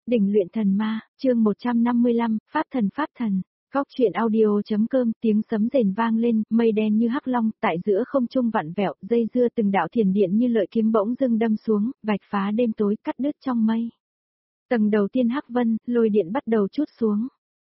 Đỉnh luyện thần ma, chương 155, Pháp thần. Góc truyện audio.com, tiếng sấm rền vang lên, mây đen như hắc long, tại giữa không trung vặn vẹo, dây dưa từng đạo thiền điện như lợi kiếm bỗng dưng đâm xuống, vạch phá đêm tối, cắt đứt trong mây. Tầng đầu tiên hắc vân, lôi điện bắt đầu trút xuống.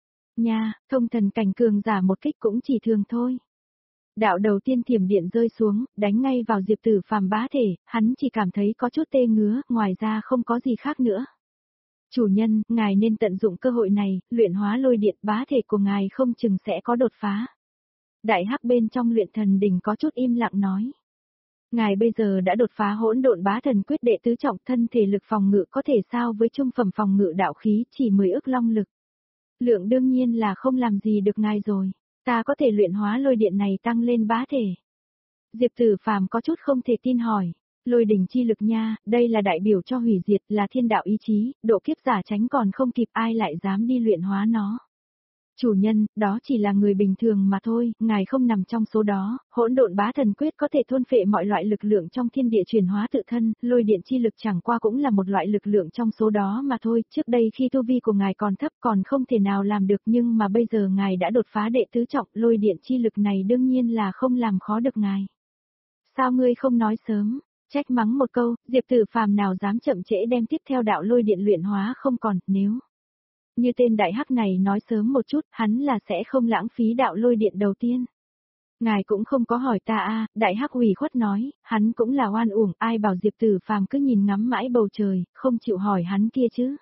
Nha, thông thần cảnh cường giả một kích cũng chỉ thường thôi. Đạo đầu tiên thiểm điện rơi xuống, đánh ngay vào Diệp Tử Phàm bá thể, hắn chỉ cảm thấy có chút tê ngứa, ngoài ra không có gì khác nữa. Chủ nhân, ngài nên tận dụng cơ hội này, luyện hóa lôi điện, bá thể của ngài không chừng sẽ có đột phá. Đại hắc bên trong luyện thần đỉnh có chút im lặng nói. Ngài bây giờ đã đột phá hỗn độn bá thần quyết đệ tứ trọng, thân thể lực phòng ngự có thể sao với trung phẩm phòng ngự đạo khí, chỉ 10 ức long lực. Lượng đương nhiên là không làm gì được ngài rồi, ta có thể luyện hóa lôi điện này tăng lên bá thể. Diệp Tử Phàm có chút không thể tin hỏi. Lôi đỉnh chi lực nha, đây là đại biểu cho hủy diệt, là thiên đạo ý chí, độ kiếp giả tránh còn không kịp, ai lại dám đi luyện hóa nó. Chủ nhân, đó chỉ là người bình thường mà thôi, ngài không nằm trong số đó, hỗn độn bá thần quyết có thể thôn phệ mọi loại lực lượng trong thiên địa chuyển hóa tự thân, lôi điện chi lực chẳng qua cũng là một loại lực lượng trong số đó mà thôi, trước đây khi tu vi của ngài còn thấp còn không thể nào làm được, nhưng mà bây giờ ngài đã đột phá đệ tứ trọng, lôi điện chi lực này đương nhiên là không làm khó được ngài. Sao ngươi không nói sớm? Trách mắng một câu, Diệp Tử Phàm nào dám chậm trễ đem tiếp theo đạo lôi điện luyện hóa không còn, nếu như tên đại hắc này nói sớm một chút, hắn là sẽ không lãng phí đạo lôi điện đầu tiên. Ngài cũng không có hỏi ta a, đại hắc ủy khuất nói, hắn cũng là oan uổng, ai bảo Diệp Tử Phàm cứ nhìn ngắm mãi bầu trời, không chịu hỏi hắn kia chứ.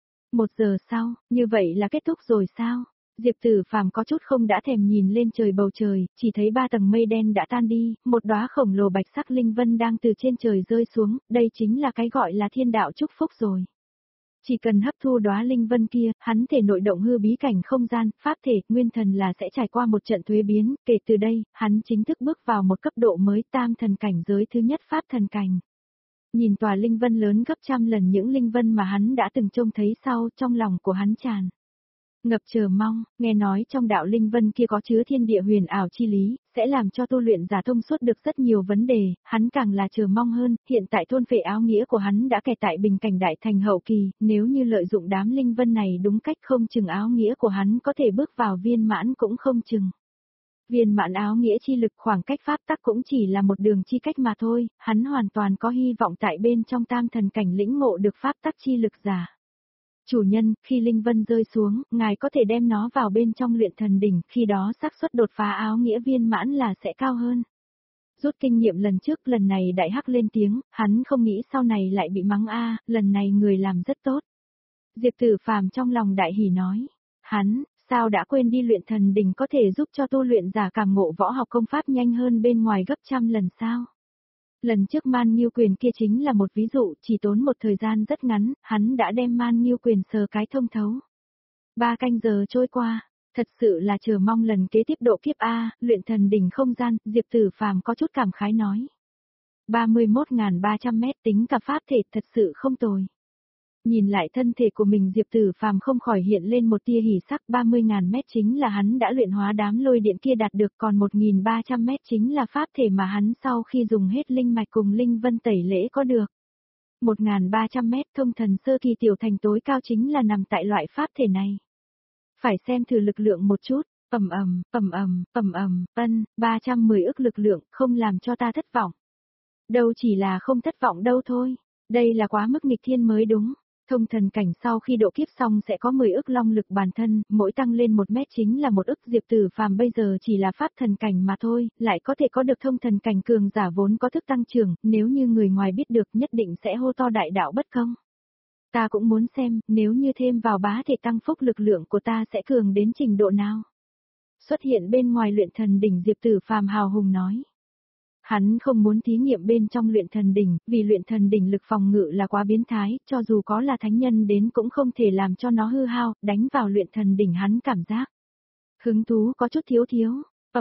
1 giờ sau, như vậy là kết thúc rồi sao? Diệp Tử Phàm có chút không đã thèm nhìn lên trời bầu trời, chỉ thấy 3 tầng mây đen đã tan đi, một đóa khổng lồ bạch sắc linh vân đang từ trên trời rơi xuống, đây chính là cái gọi là thiên đạo chúc phúc rồi. Chỉ cần hấp thu đóa linh vân kia, hắn thể nội động hư bí cảnh không gian, pháp thể, nguyên thần là sẽ trải qua một trận thuế biến, kể từ đây, hắn chính thức bước vào một cấp độ mới, tam thần cảnh giới thứ nhất pháp thần cảnh. Nhìn tòa linh vân lớn gấp trăm lần những linh vân mà hắn đã từng trông thấy sau, trong lòng của hắn tràn ngập chờ mong, nghe nói trong đạo linh vân kia có chứa thiên địa huyền ảo chi lý, sẽ làm cho tu luyện giả thông suốt được rất nhiều vấn đề, hắn càng là chờ mong hơn, hiện tại thôn phệ áo nghĩa của hắn đã kẹt tại bình cảnh đại thành hậu kỳ, nếu như lợi dụng đám linh vân này đúng cách không chừng áo nghĩa của hắn có thể bước vào viên mãn cũng không chừng. Viên mãn áo nghĩa chi lực khoảng cách pháp tắc cũng chỉ là một đường chi cách mà thôi, hắn hoàn toàn có hy vọng tại bên trong tam thần cảnh lĩnh ngộ được pháp tắc chi lực giả. Chủ nhân, khi linh vân rơi xuống, ngài có thể đem nó vào bên trong luyện thần đỉnh, khi đó xác suất đột phá áo nghĩa viên mãn là sẽ cao hơn. Rút kinh nghiệm lần trước, lần này đại hắc lên tiếng, hắn không nghĩ sau này lại bị mắng a, lần này người làm rất tốt. Diệp Tử Phàm trong lòng đại hỉ nói, hắn, sao đã quên đi luyện thần đỉnh có thể giúp cho tu luyện giả cảm ngộ võ học công pháp nhanh hơn bên ngoài gấp trăm lần sao? Lần trước Man Nghiêu Quyền kia chính là một ví dụ, chỉ tốn một thời gian rất ngắn, hắn đã đem Man Nghiêu Quyền sờ cái thông thấu. 3 canh giờ trôi qua, thật sự là chờ mong lần kế tiếp độ kiếp A, luyện thần đỉnh không gian, Diệp Tử Phàm có chút cảm khái nói. 31.300 mét tính cả pháp thể thật sự không tồi. Nhìn lại thân thể của mình Diệp Tử Phàm không khỏi hiện lên một tia hỉ sắc, 30.000 mét chính là hắn đã luyện hóa đám lôi điện kia đạt được, còn 1.300 mét chính là pháp thể mà hắn sau khi dùng hết linh mạch cùng linh vân tẩy lễ có được. 1.300 mét thông thần sơ kỳ tiểu thành tối cao chính là nằm tại loại pháp thể này. Phải xem thử lực lượng một chút, ân, 310 ức lực lượng, không làm cho ta thất vọng. Đâu chỉ là không thất vọng đâu thôi, đây là quá mức nghịch thiên mới đúng. Thông thần cảnh sau khi độ kiếp xong sẽ có 10 ức long lực bản thân, mỗi tăng lên 1 mét chính là 1 ức. Diệp Tử Phàm bây giờ chỉ là pháp thần cảnh mà thôi, lại có thể có được thông thần cảnh cường giả vốn có thức tăng trưởng, nếu như người ngoài biết được nhất định sẽ hô to đại đạo bất công. Ta cũng muốn xem, nếu như thêm vào bá thể tăng phúc lực lượng của ta sẽ cường đến trình độ nào. Xuất hiện bên ngoài luyện thần đỉnh Diệp Tử Phàm hào hùng nói. Hắn không muốn thí nghiệm bên trong luyện thần đỉnh, vì luyện thần đỉnh lực phòng ngự là quá biến thái, cho dù có là thánh nhân đến cũng không thể làm cho nó hư hao, đánh vào luyện thần đỉnh hắn cảm giác. Hứng thú có chút thiếu,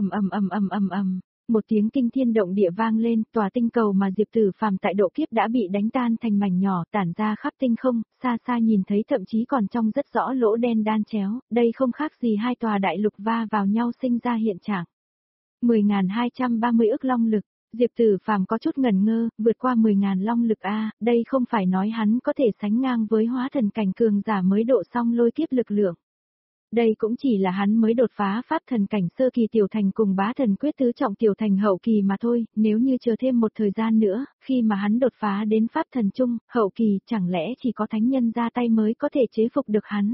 một tiếng kinh thiên động địa vang lên, tòa tinh cầu mà Diệp Tử Phàm tại độ kiếp đã bị đánh tan thành mảnh nhỏ, tản ra khắp tinh không, xa xa nhìn thấy thậm chí còn trong rất rõ lỗ đen đan chéo, đây không khác gì hai tòa đại lục va vào nhau sinh ra hiện trạng. 10.230 ức long lực. Diệp Tử Phàm có chút ngẩn ngơ, vượt qua 10.000 long lực a, đây không phải nói hắn có thể sánh ngang với hóa thần cảnh cường giả mới độ xong lôi kiếp lực lượng. Đây cũng chỉ là hắn mới đột phá pháp thần cảnh sơ kỳ tiểu thành cùng bá thần quyết tứ trọng tiểu thành hậu kỳ mà thôi, nếu như chờ thêm một thời gian nữa, khi mà hắn đột phá đến pháp thần trung, hậu kỳ, chẳng lẽ chỉ có thánh nhân ra tay mới có thể chế phục được hắn.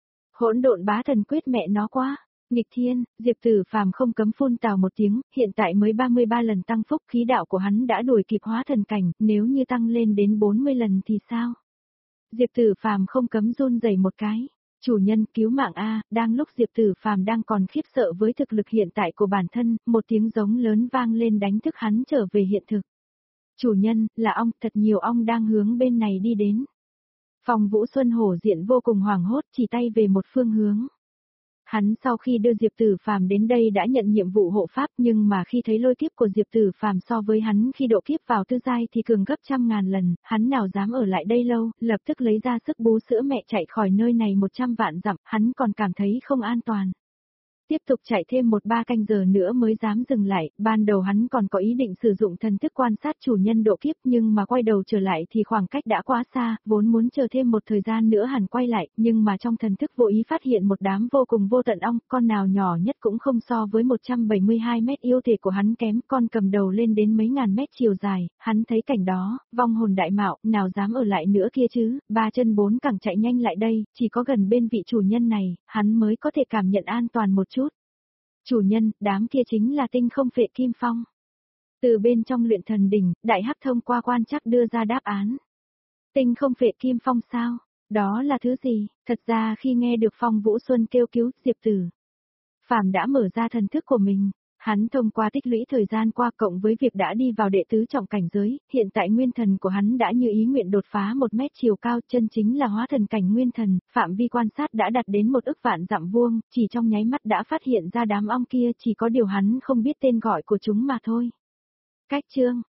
Hỗn độn bá thần quyết mẹ nó quá. Nghịch thiên, Diệp Tử Phàm không cấm phun tào một tiếng, hiện tại mới 33 lần tăng phúc khí đạo của hắn đã đuổi kịp hóa thần cảnh, nếu như tăng lên đến 40 lần thì sao? Diệp Tử Phàm không cấm run rẩy một cái. Chủ nhân cứu mạng a, đang lúc Diệp Tử Phàm đang còn khiếp sợ với thực lực hiện tại của bản thân, một tiếng giống lớn vang lên đánh thức hắn trở về hiện thực. Chủ nhân, là ong, thật nhiều ong đang hướng bên này đi đến. Phong Vũ Xuân hổ diện vô cùng hoảng hốt, chỉ tay về một phương hướng. Hắn sau khi đưa Diệp Tử Phàm đến đây đã nhận nhiệm vụ hộ pháp, nhưng mà khi thấy lôi kiếp của Diệp Tử Phàm so với hắn khi độ kiếp vào tư giai thì cường gấp trăm ngàn lần, hắn nào dám ở lại đây lâu, lập tức lấy ra sức bú sữa mẹ chạy khỏi nơi này 100 vạn dặm, hắn còn cảm thấy không an toàn. Tiếp tục chạy thêm 1-3 canh giờ nữa mới dám dừng lại, ban đầu hắn còn có ý định sử dụng thần thức quan sát chủ nhân độ kiếp nhưng mà quay đầu trở lại thì khoảng cách đã quá xa, vốn muốn chờ thêm một thời gian nữa hẳn quay lại, nhưng mà trong thần thức vô ý phát hiện một đám vô cùng vô tận ong, con nào nhỏ nhất cũng không so với 172 mét yêu thể của hắn kém, con cầm đầu lên đến mấy ngàn mét chiều dài, hắn thấy cảnh đó, vong hồn đại mạo, nào dám ở lại nữa kia chứ, 3 chân 4 cẳng chạy nhanh lại đây, chỉ có gần bên vị chủ nhân này, hắn mới có thể cảm nhận an toàn một chút. Chủ nhân, đám kia chính là tinh không phệ kim phong. Từ bên trong luyện thần đỉnh, đại hắc thông qua quan trắc đưa ra đáp án. Tinh không phệ kim phong sao? Đó là thứ gì? Thật ra khi nghe được Phong Vũ Xuân kêu cứu Diệp Tử Phàm đã mở ra thần thức của mình. Hắn thông qua tích lũy thời gian qua cộng với việc đã đi vào đệ tứ trọng cảnh giới, hiện tại nguyên thần của hắn đã như ý nguyện đột phá 1 mét chiều cao, chân chính là hóa thần cảnh nguyên thần, phạm vi quan sát đã đạt đến 1 ức vạn dặm vuông, chỉ trong nháy mắt đã phát hiện ra đám ong kia, chỉ có điều hắn không biết tên gọi của chúng mà thôi. Cách chương